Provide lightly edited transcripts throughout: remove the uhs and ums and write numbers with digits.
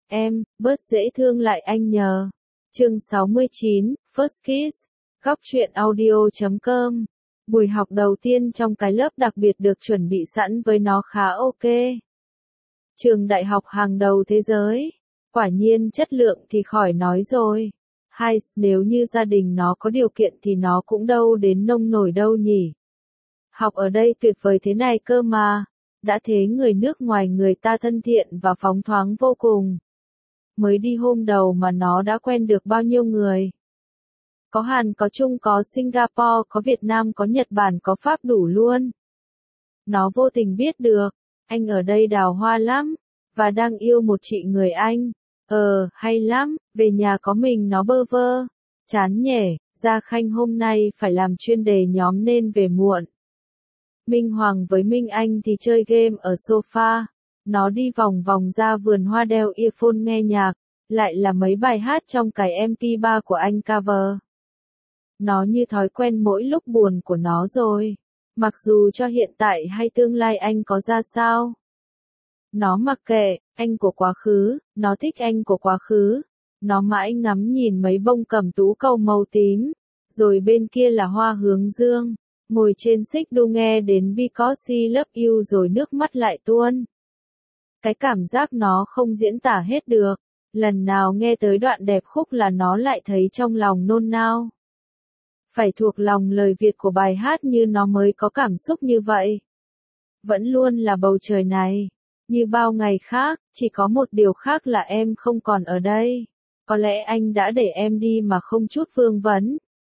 Em, bớt dễ thương lại anh nhờ. Chương 69, First Kiss. Góc truyện audio.com. Buổi học đầu tiên trong cái lớp đặc biệt được chuẩn bị sẵn với nó khá ok. Trường đại học hàng đầu thế giới. Quả nhiên chất lượng thì khỏi nói rồi. Hay, nếu như gia đình nó có điều kiện thì nó cũng đâu đến nông nổi đâu nhỉ. Học ở đây tuyệt vời thế này cơ mà. Đã thế người nước ngoài người ta thân thiện và phóng thoáng vô cùng. Mới đi hôm đầu mà nó đã quen được bao nhiêu người. Có Hàn, có Trung, có Singapore, có Việt Nam, có Nhật Bản, có Pháp đủ luôn. Nó vô tình biết được, anh ở đây đào hoa lắm, và đang yêu một chị người Anh. Hay lắm, về nhà có mình nó bơ vơ. Chán nhỉ, Gia Khanh hôm nay phải làm chuyên đề nhóm nên về muộn. Minh Hoàng với Minh Anh thì chơi game ở sofa. Nó đi vòng vòng ra vườn hoa đeo earphone nghe nhạc, lại là mấy bài hát trong cái MP3 của anh cover. Nó như thói quen mỗi lúc buồn của nó rồi, mặc dù cho hiện tại hay tương lai anh có ra sao. Nó mặc kệ, anh của quá khứ, nó thích anh của quá khứ. Nó mãi ngắm nhìn mấy bông cẩm tú cầu màu tím, rồi bên kia là hoa hướng dương, ngồi trên xích đu nghe đến Because I Love You rồi nước mắt lại tuôn. Cái cảm giác nó không diễn tả hết được, lần nào nghe tới đoạn đẹp khúc là nó lại thấy trong lòng nôn nao. Phải thuộc lòng lời Việt của bài hát như nó mới có cảm xúc như vậy. Vẫn luôn là bầu trời này, như bao ngày khác, chỉ có một điều khác là em không còn ở đây. Có lẽ anh đã để em đi mà không chút vương vấn.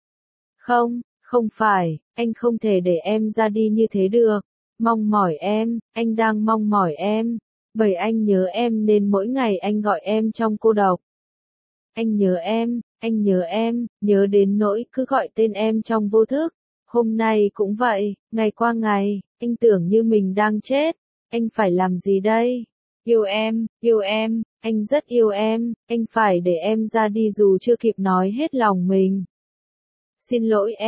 Không phải, anh không thể để em ra đi như thế được. Mong mỏi em, anh đang mong mỏi em. Bởi anh nhớ em nên mỗi ngày anh gọi em trong cô độc. Anh nhớ em, nhớ đến nỗi cứ gọi tên em trong vô thức. Hôm nay cũng vậy, ngày qua ngày, anh tưởng như mình đang chết. Anh phải làm gì đây? Yêu em, anh rất yêu em, anh phải để em ra đi dù chưa kịp nói hết lòng mình. Xin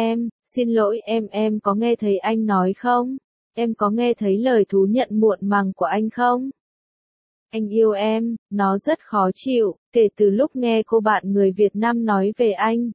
lỗi em có nghe thấy anh nói không? Em có nghe thấy lời thú nhận muộn màng của anh không? Anh yêu em, nó rất khó chịu, kể từ lúc nghe cô bạn người Việt Nam nói về anh.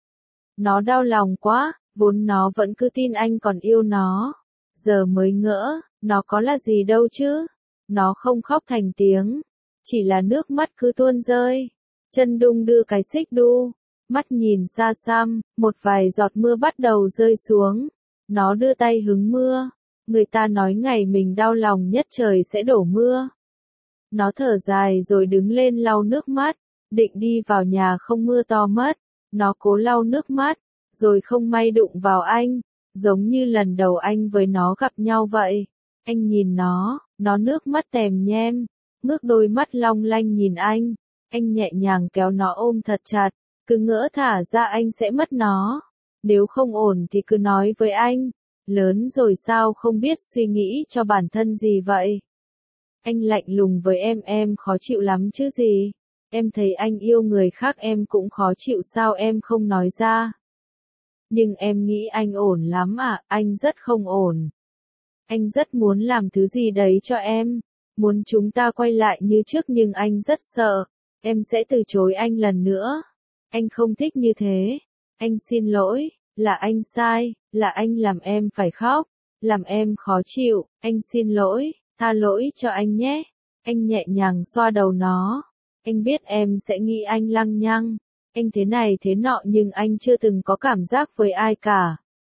Nó đau lòng quá, vốn nó vẫn cứ tin anh còn yêu nó. Giờ mới ngỡ, nó có là gì đâu chứ. Nó không khóc thành tiếng, chỉ là nước mắt cứ tuôn rơi. Chân đung đưa cái xích đu, mắt nhìn xa xăm, một vài giọt mưa bắt đầu rơi xuống. Nó đưa tay hứng mưa, người ta nói ngày mình đau lòng nhất trời sẽ đổ mưa. Nó thở dài rồi đứng lên lau nước mắt, định đi vào nhà không mưa to mất. Nó cố lau nước mắt, rồi không may đụng vào anh, giống như lần đầu anh với nó gặp nhau vậy. Anh nhìn nó nước mắt tèm nhem, ngước đôi mắt long lanh nhìn anh nhẹ nhàng kéo nó ôm thật chặt, cứ ngỡ thả ra anh sẽ mất nó. Nếu không ổn thì cứ nói với anh, lớn rồi sao không biết suy nghĩ cho bản thân gì vậy? Anh lạnh lùng với em khó chịu lắm chứ gì? Em thấy anh yêu người khác em cũng khó chịu sao em không nói ra? Nhưng em nghĩ anh ổn lắm à, anh rất không ổn. Anh rất muốn làm thứ gì đấy cho em, muốn chúng ta quay lại như trước nhưng anh rất sợ, em sẽ từ chối anh lần nữa. Anh không thích như thế. Anh xin lỗi, là anh sai, là anh làm em phải khóc, làm em khó chịu, anh xin lỗi, tha lỗi cho anh nhé. Anh nhẹ nhàng xoa đầu nó. Anh biết em sẽ nghĩ anh lăng nhăng, anh thế này thế nọ nhưng anh chưa từng có cảm giác với ai cả.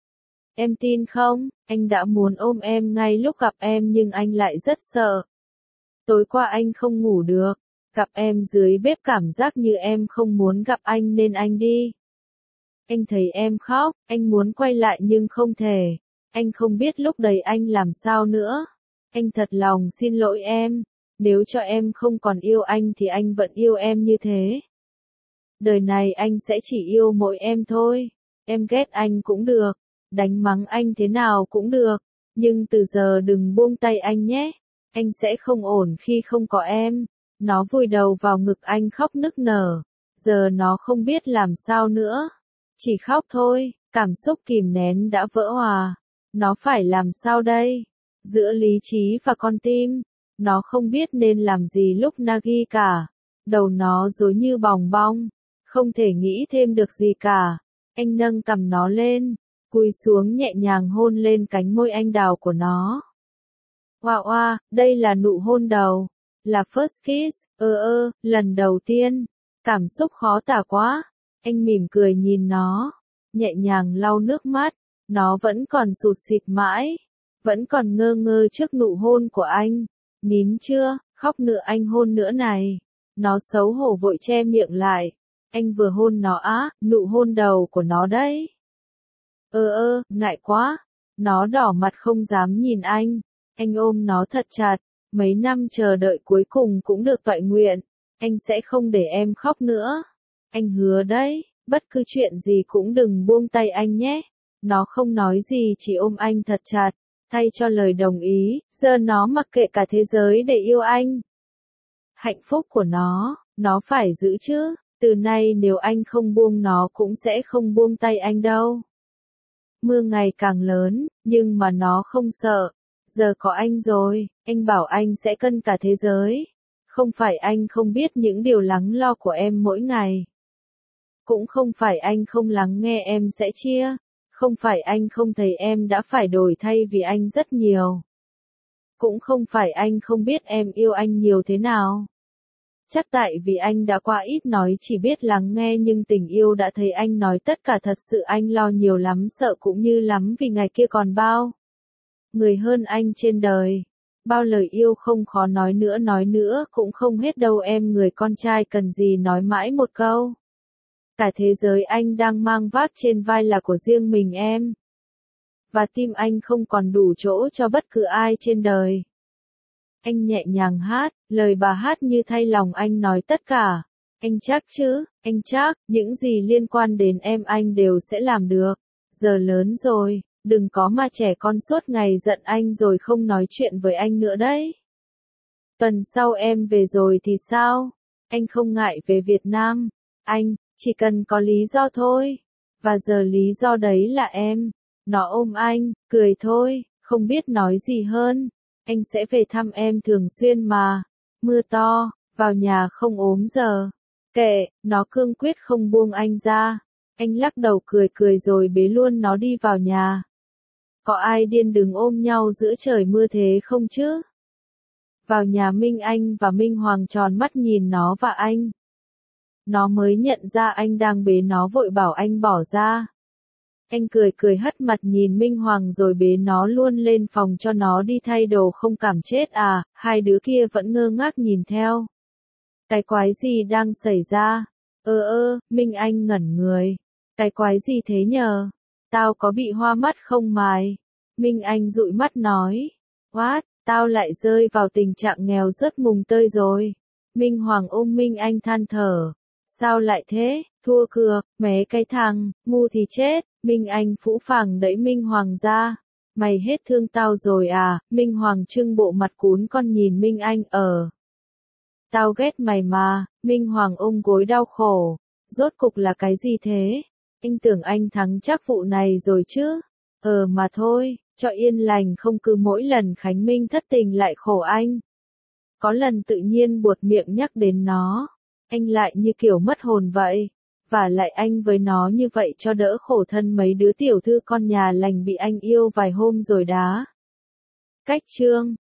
Em tin không, anh đã muốn ôm em ngay lúc gặp em nhưng anh lại rất sợ. Tối qua anh không ngủ được, gặp em dưới bếp cảm giác như em không muốn gặp anh nên anh đi. Anh thấy em khóc, anh muốn quay lại nhưng không thể. Anh không biết lúc đấy anh làm sao nữa. Anh thật lòng xin lỗi em, nếu cho em không còn yêu anh thì anh vẫn yêu em như thế. Đời này anh sẽ chỉ yêu mỗi em thôi. Em ghét anh cũng được, đánh mắng anh thế nào cũng được, nhưng từ giờ đừng buông tay anh nhé. Anh sẽ không ổn khi không có em. Nó vùi đầu vào ngực anh khóc nức nở. Giờ nó không biết làm sao nữa. Chỉ khóc thôi, cảm xúc kìm nén đã vỡ hòa. Nó phải làm sao đây? Giữa lý trí và con tim, nó không biết nên làm gì lúc Nagi cả. Đầu nó rối như bòng bong, không thể nghĩ thêm được gì cả. Anh nâng cằm nó lên, cúi xuống nhẹ nhàng hôn lên cánh môi anh đào của nó. Oa oa, đây là nụ hôn đầu, là first kiss, lần đầu tiên. Cảm xúc khó tả quá. Anh mỉm cười nhìn nó, nhẹ nhàng lau nước mắt. Nó vẫn còn sụt sịt mãi, vẫn còn ngơ ngơ trước nụ hôn của anh. Nín chưa, khóc nữa anh hôn nữa này. Nó xấu hổ vội che miệng lại. Anh vừa hôn nó á, nụ hôn đầu của nó đấy. Ngại quá. Nó đỏ mặt không dám nhìn anh. Anh ôm nó thật chặt. Mấy năm chờ đợi cuối cùng cũng được toại nguyện. Anh sẽ không để em khóc nữa. Anh hứa đấy, bất cứ chuyện gì cũng đừng buông tay anh nhé. Nó không nói gì chỉ ôm anh thật chặt. Thay cho lời đồng ý, giờ nó mặc kệ cả thế giới để yêu anh. Hạnh phúc của nó phải giữ chứ. Từ nay nếu anh không buông nó cũng sẽ không buông tay anh đâu. Mưa ngày càng lớn, nhưng mà nó không sợ. Giờ có anh rồi, anh bảo anh sẽ cân cả thế giới. Không phải anh không biết những điều lắng lo của em mỗi ngày. Cũng không phải anh không lắng nghe em sẽ chia. Không phải anh không thấy em đã phải đổi thay vì anh rất nhiều. Cũng không phải anh không biết em yêu anh nhiều thế nào. Chắc tại vì anh đã quá ít nói chỉ biết lắng nghe nhưng tình yêu đã thấy anh nói tất cả thật sự anh lo nhiều lắm sợ cũng như lắm vì ngày kia còn bao. Người hơn anh trên đời. Bao lời yêu không khó nói nữa cũng không hết đâu em người con trai cần gì nói mãi một câu. Cả thế giới anh đang mang vác trên vai là của riêng mình em. Và tim anh không còn đủ chỗ cho bất cứ ai trên đời. Anh nhẹ nhàng hát, lời bà hát như thay lòng anh nói tất cả. Anh chắc chứ, anh chắc, những gì liên quan đến em anh đều sẽ làm được. Giờ lớn rồi, đừng có mà trẻ con suốt ngày giận anh rồi không nói chuyện với anh nữa đấy. Tuần sau em về rồi thì sao? Anh không ngại về Việt Nam. Anh, chỉ cần có lý do thôi. Và giờ lý do đấy là em. Nó ôm anh, cười thôi, không biết nói gì hơn. Anh sẽ về thăm em thường xuyên mà. Mưa to, vào nhà không ốm giờ. Kệ, nó cương quyết không buông anh ra. Anh lắc đầu cười rồi bế luôn nó đi vào nhà. Có ai điên đừng ôm nhau giữa trời mưa thế không chứ? Vào nhà Minh Anh và Minh Hoàng tròn mắt nhìn nó và anh. Nó mới nhận ra anh đang bế nó vội bảo anh bỏ ra. Anh cười hất mặt nhìn Minh Hoàng rồi bế nó luôn lên phòng cho nó đi thay đồ không cảm chết à, hai đứa kia vẫn ngơ ngác nhìn theo. Cái quái gì đang xảy ra? Minh Anh ngẩn người. Cái quái gì thế nhờ? Tao có bị hoa mắt không mày? Minh Anh dụi mắt nói. What, tao lại rơi vào tình trạng nghèo rớt mùng tơi rồi. Minh Hoàng ôm Minh Anh than thở. Sao lại thế, thua cược, mé cái thằng, ngu thì chết. Minh Anh phũ phàng đẩy Minh Hoàng ra. Mày hết thương tao rồi à? Minh Hoàng trưng bộ mặt cún con nhìn Minh Anh Tao ghét mày mà. Minh Hoàng ôm gối đau khổ. Rốt cục là cái gì thế? Anh tưởng anh thắng chắc vụ này rồi chứ. Mà thôi, cho yên lành không cứ mỗi lần Khánh Minh thất tình lại khổ anh. Có lần tự nhiên buột miệng nhắc đến nó. Anh lại như kiểu mất hồn vậy. Và lại anh với nó như vậy cho đỡ khổ thân mấy đứa tiểu thư con nhà lành bị anh yêu vài hôm rồi đá. Cách chương